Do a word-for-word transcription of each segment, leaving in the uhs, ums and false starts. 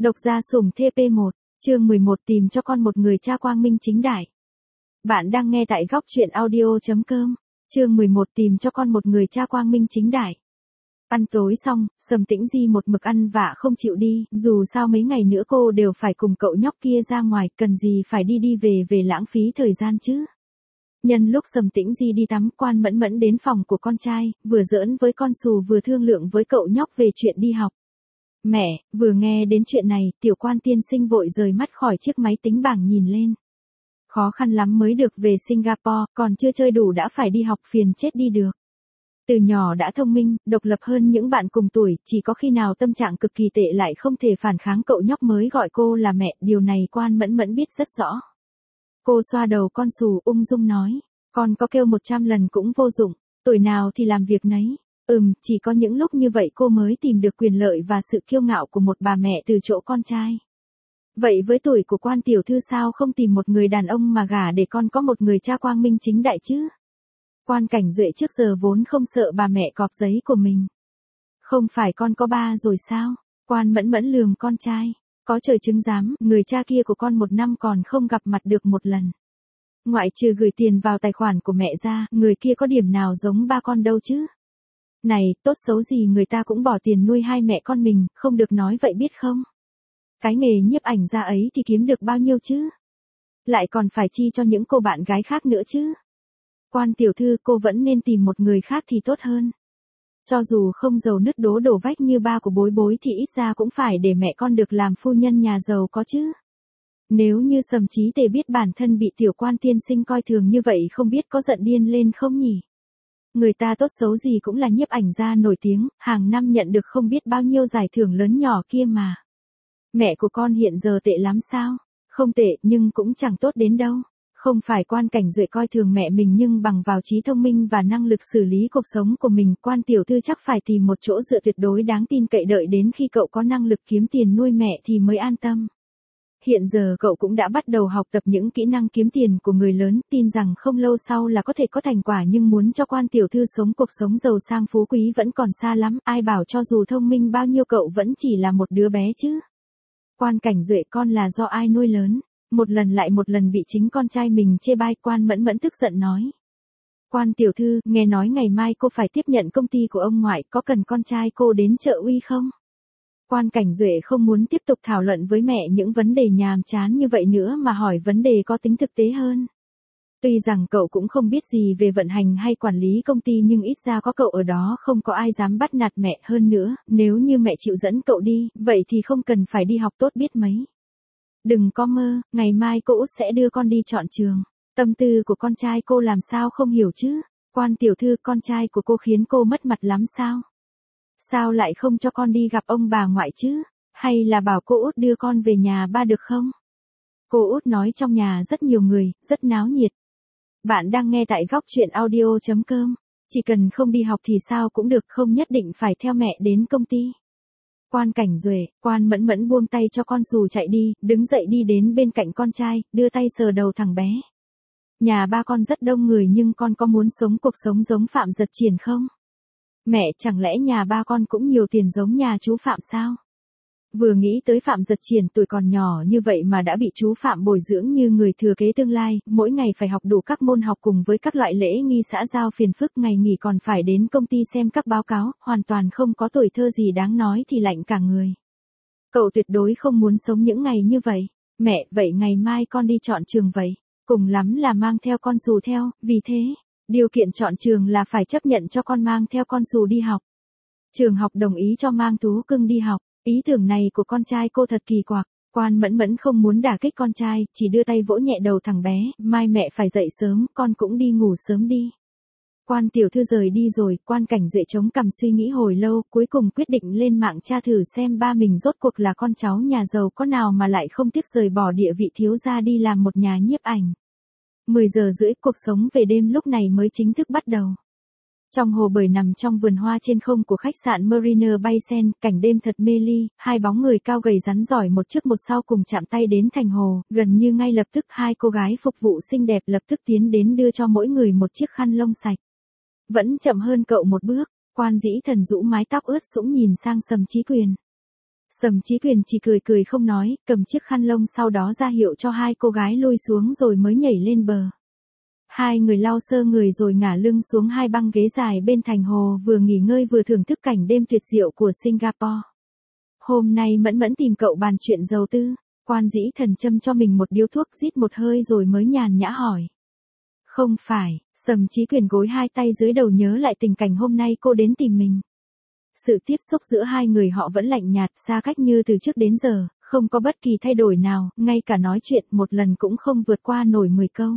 Độc gia sủng T P một, chương mười một tìm cho con một người cha quang minh chính đại. Bạn đang nghe tại góc truyện audio.com, chương mười một tìm cho con một người cha quang minh chính đại. Ăn tối xong, Sầm Tĩnh Di một mực ăn vạ không chịu đi, dù sao mấy ngày nữa cô đều phải cùng cậu nhóc kia ra ngoài, cần gì phải đi đi về về lãng phí thời gian chứ. Nhân lúc Sầm Tĩnh Di đi tắm, Quan Mẫn Mẫn đến phòng của con trai, vừa giỡn với con Sù vừa thương lượng với cậu nhóc về chuyện đi học. Mẹ, vừa nghe đến chuyện này, tiểu Quan tiên sinh vội rời mắt khỏi chiếc máy tính bảng nhìn lên. Khó khăn lắm mới được về Singapore, còn chưa chơi đủ đã phải đi học, phiền chết đi được. Từ nhỏ đã thông minh, độc lập hơn những bạn cùng tuổi, chỉ có khi nào tâm trạng cực kỳ tệ lại không thể phản kháng cậu nhóc mới gọi cô là mẹ, điều này Quan Mẫn Mẫn biết rất rõ. Cô xoa đầu con Sù ung dung nói, con có kêu một trăm lần cũng vô dụng, tuổi nào thì làm việc nấy. Ừm, chỉ có những lúc như vậy cô mới tìm được quyền lợi và sự kiêu ngạo của một bà mẹ từ chỗ con trai. Vậy với tuổi của Quan tiểu thư sao không tìm một người đàn ông mà gả để con có một người cha quang minh chính đại chứ? Quan Cảnh Duệ trước giờ vốn không sợ bà mẹ cọp giấy của mình. Không phải con có ba rồi sao? Quan Mẫn Mẫn lườm con trai. Có trời chứng giám, người cha kia của con một năm còn không gặp mặt được một lần. Ngoại trừ gửi tiền vào tài khoản của mẹ ra, người kia có điểm nào giống ba con đâu chứ? Này, tốt xấu gì người ta cũng bỏ tiền nuôi hai mẹ con mình, không được nói vậy biết không? Cái nghề nhiếp ảnh ra ấy thì kiếm được bao nhiêu chứ? Lại còn phải chi cho những cô bạn gái khác nữa chứ? Quan tiểu thư, cô vẫn nên tìm một người khác thì tốt hơn. Cho dù không giàu nứt đố đổ vách như ba của Bối Bối thì ít ra cũng phải để mẹ con được làm phu nhân nhà giàu có chứ. Nếu như Sầm Chí Tề biết bản thân bị tiểu Quan tiên sinh coi thường như vậy không biết có giận điên lên không nhỉ? Người ta tốt xấu gì cũng là nhiếp ảnh gia nổi tiếng, hàng năm nhận được không biết bao nhiêu giải thưởng lớn nhỏ kia mà. Mẹ của con hiện giờ tệ lắm sao? Không tệ nhưng cũng chẳng tốt đến đâu. Không phải Quan Cảnh Duệ coi thường mẹ mình nhưng bằng vào trí thông minh và năng lực xử lý cuộc sống của mình, Quan tiểu thư chắc phải tìm một chỗ dựa tuyệt đối đáng tin cậy đợi đến khi cậu có năng lực kiếm tiền nuôi mẹ thì mới an tâm. Hiện giờ cậu cũng đã bắt đầu học tập những kỹ năng kiếm tiền của người lớn, tin rằng không lâu sau là có thể có thành quả, nhưng muốn cho Quan tiểu thư sống cuộc sống giàu sang phú quý vẫn còn xa lắm, ai bảo cho dù thông minh bao nhiêu cậu vẫn chỉ là một đứa bé chứ. Quan Cảnh Duệ, con là do ai nuôi lớn? Một lần lại một lần bị chính con trai mình chê bai, Quan Mẫn Mẫn tức giận nói. Quan tiểu thư, nghe nói ngày mai cô phải tiếp nhận công ty của ông ngoại, có cần con trai cô đến trợ uy không? Quan Cảnh Duệ không muốn tiếp tục thảo luận với mẹ những vấn đề nhàm chán như vậy nữa mà hỏi vấn đề có tính thực tế hơn. Tuy rằng cậu cũng không biết gì về vận hành hay quản lý công ty nhưng ít ra có cậu ở đó không có ai dám bắt nạt mẹ, hơn nữa, nếu như mẹ chịu dẫn cậu đi, vậy thì không cần phải đi học tốt biết mấy. Đừng có mơ, ngày mai cô Út sẽ đưa con đi chọn trường. Tâm tư của con trai cô làm sao không hiểu chứ? Quan tiểu thư, con trai của cô khiến cô mất mặt lắm sao? Sao lại không cho con đi gặp ông bà ngoại chứ? Hay là bảo cô Út đưa con về nhà ba được không? Cô Út nói trong nhà rất nhiều người, rất náo nhiệt. Bạn đang nghe tại góc truyện audio.com. Chỉ cần không đi học thì sao cũng được, không nhất định phải theo mẹ đến công ty. Quan Cảnh Duệ, Quan Mẫn Mẫn buông tay cho con Sù chạy đi, đứng dậy đi đến bên cạnh con trai, đưa tay sờ đầu thằng bé. Nhà ba con rất đông người nhưng con có muốn sống cuộc sống giống Phạm Giật Triển không? Mẹ, chẳng lẽ nhà ba con cũng nhiều tiền giống nhà chú Phạm sao? Vừa nghĩ tới Phạm Giật Triển tuổi còn nhỏ như vậy mà đã bị chú Phạm bồi dưỡng như người thừa kế tương lai, mỗi ngày phải học đủ các môn học cùng với các loại lễ nghi xã giao phiền phức, ngày nghỉ còn phải đến công ty xem các báo cáo, hoàn toàn không có tuổi thơ gì đáng nói thì lạnh cả người. Cậu tuyệt đối không muốn sống những ngày như vậy. Mẹ, vậy ngày mai con đi chọn trường vậy, cùng lắm là mang theo con Sù theo, vì thế, điều kiện chọn trường là phải chấp nhận cho con mang theo con Sù đi học. Trường học đồng ý cho mang Tú Cưng đi học. Ý tưởng này của con trai cô thật kỳ quặc. Quan Mẫn Mẫn không muốn đả kích con trai, chỉ đưa tay vỗ nhẹ đầu thằng bé, mai mẹ phải dậy sớm, con cũng đi ngủ sớm đi. Quan tiểu thư rời đi rồi, Quan Cảnh Duệ chống cằm suy nghĩ hồi lâu, cuối cùng quyết định lên mạng tra thử xem ba mình rốt cuộc là con cháu nhà giàu có nào mà lại không tiếc rời bỏ địa vị thiếu gia đi làm một nhà nhiếp ảnh. mười giờ rưỡi cuộc sống về đêm lúc này mới chính thức bắt đầu. Trong hồ bơi nằm trong vườn hoa trên không của khách sạn Mariner Bay Sen, cảnh đêm thật mê ly, hai bóng người cao gầy rắn giỏi một trước một sau cùng chạm tay đến thành hồ, gần như ngay lập tức hai cô gái phục vụ xinh đẹp lập tức tiến đến đưa cho mỗi người một chiếc khăn lông sạch. Vẫn chậm hơn cậu một bước, Quan Dĩ Thần rũ mái tóc ướt sũng nhìn sang Sầm Chí Quyền. Sầm Chí Quyền chỉ cười cười không nói, cầm chiếc khăn lông sau đó ra hiệu cho hai cô gái lui xuống rồi mới nhảy lên bờ. Hai người lau sơ người rồi ngả lưng xuống hai băng ghế dài bên thành hồ, vừa nghỉ ngơi vừa thưởng thức cảnh đêm tuyệt diệu của Singapore. Hôm nay Mẫn Mẫn tìm cậu bàn chuyện giàu tư. Quan Dĩ Thần châm cho mình một điếu thuốc, rít một hơi rồi mới nhàn nhã hỏi. Không phải. Sầm Chí Quyền gối hai tay dưới đầu nhớ lại tình cảnh hôm nay cô đến tìm mình. Sự tiếp xúc giữa hai người họ vẫn lạnh nhạt, xa cách như từ trước đến giờ, không có bất kỳ thay đổi nào, ngay cả nói chuyện một lần cũng không vượt qua nổi mười câu.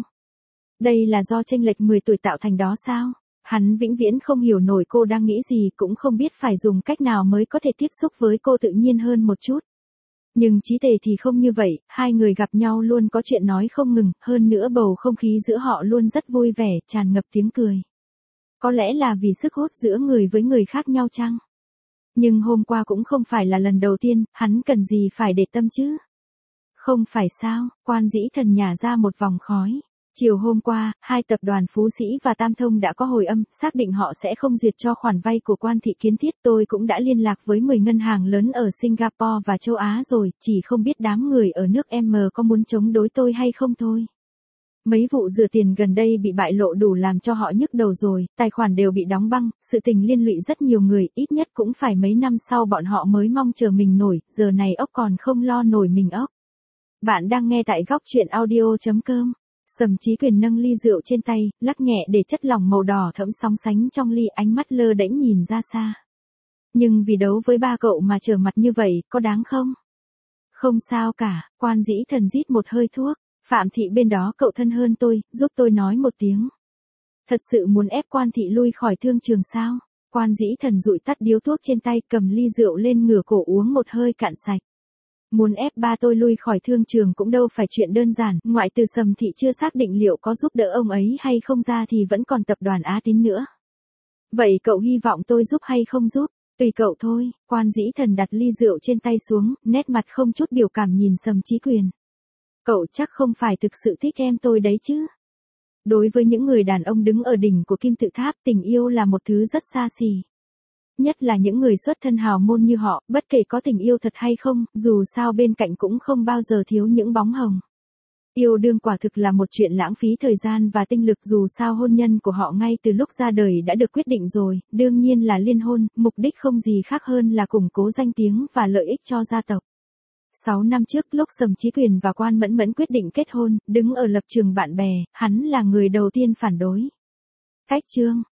Đây là do chênh lệch mười tuổi tạo thành đó sao? Hắn vĩnh viễn không hiểu nổi cô đang nghĩ gì, cũng không biết phải dùng cách nào mới có thể tiếp xúc với cô tự nhiên hơn một chút. Nhưng Chí Tề thì không như vậy, hai người gặp nhau luôn có chuyện nói không ngừng, hơn nữa bầu không khí giữa họ luôn rất vui vẻ, tràn ngập tiếng cười. Có lẽ là vì sức hút giữa người với người khác nhau chăng? Nhưng hôm qua cũng không phải là lần đầu tiên, hắn cần gì phải để tâm chứ? Không phải sao? Quan Dĩ Thần nhả ra một vòng khói. Chiều hôm qua, hai tập đoàn Phú Sĩ và Tam Thông đã có hồi âm, xác định họ sẽ không duyệt cho khoản vay của Quan Thị Kiến Thiết. Tôi cũng đã liên lạc với mười ngân hàng lớn ở Singapore và châu Á rồi, chỉ không biết đám người ở nước M có muốn chống đối tôi hay không thôi. Mấy vụ rửa tiền gần đây bị bại lộ đủ làm cho họ nhức đầu rồi, tài khoản đều bị đóng băng, sự tình liên lụy rất nhiều người, ít nhất cũng phải mấy năm sau bọn họ mới mong chờ mình nổi, giờ này ốc còn không lo nổi mình ốc. Bạn đang nghe tại góc truyện audio chấm com. Sầm Chí Quyền nâng ly rượu trên tay, lắc nhẹ để chất lỏng màu đỏ thẫm sóng sánh trong ly, ánh mắt lơ đễnh nhìn ra xa. Nhưng vì đấu với ba cậu mà trở mặt như vậy, có đáng không? Không sao cả. Quan Dĩ Thần rít một hơi thuốc. Phạm Thị bên đó cậu thân hơn tôi, giúp tôi nói một tiếng. Thật sự muốn ép Quan Thị lui khỏi thương trường sao? Quan Dĩ Thần dụi tắt điếu thuốc trên tay, cầm ly rượu lên ngửa cổ uống một hơi cạn sạch. Muốn ép ba tôi lui khỏi thương trường cũng đâu phải chuyện đơn giản, ngoại trừ Sầm Thị chưa xác định liệu có giúp đỡ ông ấy hay không ra thì vẫn còn tập đoàn Á Tín nữa. Vậy cậu hy vọng tôi giúp hay không giúp? Tùy cậu thôi. Quan Dĩ Thần đặt ly rượu trên tay xuống, nét mặt không chút biểu cảm nhìn Sầm Chí Quyền. Cậu chắc không phải thực sự thích em tôi đấy chứ? Đối với những người đàn ông đứng ở đỉnh của kim tự tháp, tình yêu là một thứ rất xa xỉ. Nhất là những người xuất thân hào môn như họ, bất kể có tình yêu thật hay không, dù sao bên cạnh cũng không bao giờ thiếu những bóng hồng. Yêu đương quả thực là một chuyện lãng phí thời gian và tinh lực, dù sao hôn nhân của họ ngay từ lúc ra đời đã được quyết định rồi, đương nhiên là liên hôn, mục đích không gì khác hơn là củng cố danh tiếng và lợi ích cho gia tộc. Sáu năm trước lúc Sầm Chí Quyền và Quan Mẫn Mẫn quyết định kết hôn, đứng ở lập trường bạn bè, hắn là người đầu tiên phản đối. Cách chương,